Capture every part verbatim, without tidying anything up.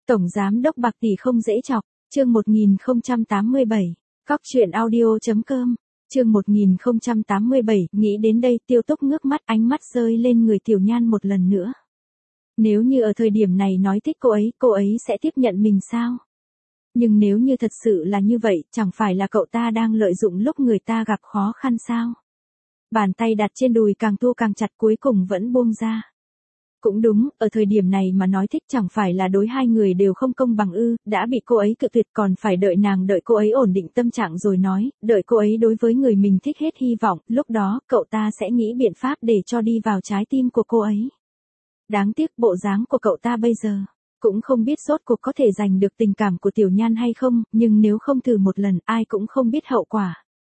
Tổng giám đốc bạc tỷ không dễ chọc, chương một nghìn không trăm tám mươi bảy, cóc truyện audio chấm com, chương một nghìn không trăm tám mươi bảy, nghĩ đến đây Tiêu Túc ngước mắt, ánh mắt rơi lên người Tiểu Nhan một lần nữa. Nếu như ở thời điểm này nói thích cô ấy, cô ấy sẽ tiếp nhận mình sao? Nhưng nếu như thật sự là như vậy, chẳng phải là cậu ta đang lợi dụng lúc người ta gặp khó khăn sao? Bàn tay đặt trên đùi càng thu càng chặt, cuối cùng vẫn buông ra. Cũng đúng, ở thời điểm này mà nói thích chẳng phải là đối hai người đều không công bằng ư, đã bị cô ấy cự tuyệt còn phải đợi nàng đợi cô ấy ổn định tâm trạng rồi nói, đợi cô ấy đối với người mình thích hết hy vọng, lúc đó cậu ta sẽ nghĩ biện pháp để cho đi vào trái tim của cô ấy. Đáng tiếc bộ dáng của cậu ta bây giờ, cũng không biết rốt cuộc có thể giành được tình cảm của Tiểu Nhan hay không, nhưng nếu không thử một lần ai cũng không biết hậu quả.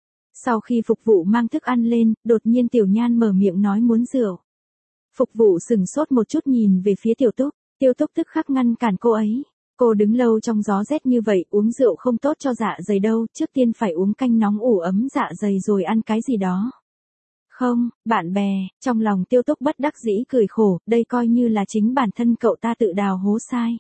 Sau khi phục vụ mang thức ăn lên, đột nhiên Tiểu Nhan mở miệng nói muốn rượu. Phục vụ sừng sốt một chút nhìn về phía Tiểu Túc, Tiêu Túc tức khắc ngăn cản cô ấy. Cô đứng lâu trong gió rét như vậy, uống rượu không tốt cho dạ dày đâu, trước tiên phải uống canh nóng ủ ấm dạ dày rồi ăn cái gì đó. Không, bạn bè, trong lòng Tiêu Túc bất đắc dĩ cười khổ, đây coi như là chính bản thân cậu ta tự đào hố sai.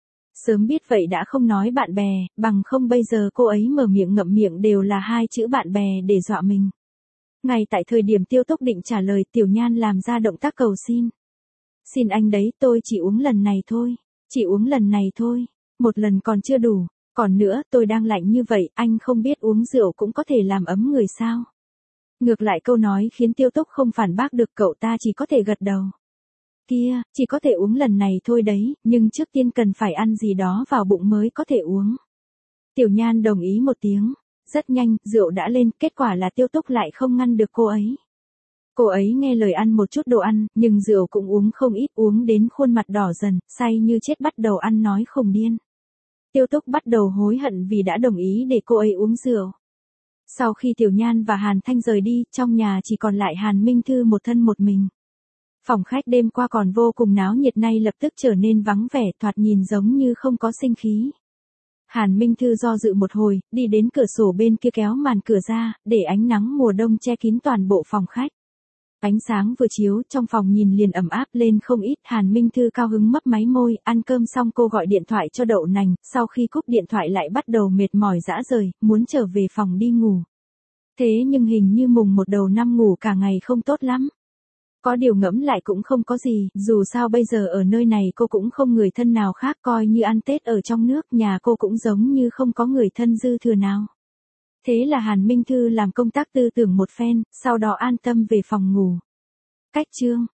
Sớm biết vậy đã không nói bạn bè, bằng không bây giờ cô ấy mở miệng ngậm miệng đều là hai chữ bạn bè để dọa mình. Ngay tại thời điểm Tiêu Túc định trả lời, Tiểu Nhan làm ra động tác cầu xin. Xin anh đấy, tôi chỉ uống lần này thôi, chỉ uống lần này thôi, một lần còn chưa đủ, còn nữa tôi đang lạnh như vậy, anh không biết uống rượu cũng có thể làm ấm người sao. Ngược lại câu nói khiến Tiêu Túc không phản bác được, cậu ta chỉ có thể gật đầu. Kia, chỉ có thể uống lần này thôi đấy, nhưng trước tiên cần phải ăn gì đó vào bụng mới có thể uống. Tiểu Nhan đồng ý một tiếng. Rất nhanh, rượu đã lên, kết quả là Tiêu Túc lại không ngăn được cô ấy. Cô ấy nghe lời ăn một chút đồ ăn, nhưng rượu cũng uống không ít, uống đến khuôn mặt đỏ dần, say như chết bắt đầu ăn nói khùng điên. Tiêu Túc bắt đầu hối hận vì đã đồng ý để cô ấy uống rượu. Sau khi Tiểu Nhan và Hàn Thanh rời đi, trong nhà chỉ còn lại Hàn Minh Thư một thân một mình. Phòng khách đêm qua còn vô cùng náo nhiệt nay lập tức trở nên vắng vẻ, thoạt nhìn giống như không có sinh khí. Hàn Minh Thư do dự một hồi, đi đến cửa sổ bên kia kéo màn cửa ra, để ánh nắng mùa đông che kín toàn bộ phòng khách. Ánh sáng vừa chiếu, trong phòng nhìn liền ẩm áp lên không ít. Hàn Minh Thư cao hứng mấp máy môi, ăn cơm xong cô gọi điện thoại cho Đậu Nành, sau khi cúp điện thoại lại bắt đầu mệt mỏi rã rời, muốn trở về phòng đi ngủ. Thế nhưng hình như mùng một đầu năm ngủ cả ngày không tốt lắm. Có điều ngẫm lại cũng không có gì, dù sao bây giờ ở nơi này cô cũng không người thân nào khác, coi như ăn Tết ở trong nước, nhà cô cũng giống như không có người thân dư thừa nào. Thế là Hàn Minh Thư làm công tác tư tưởng một phen, sau đó an tâm về phòng ngủ. Cách chương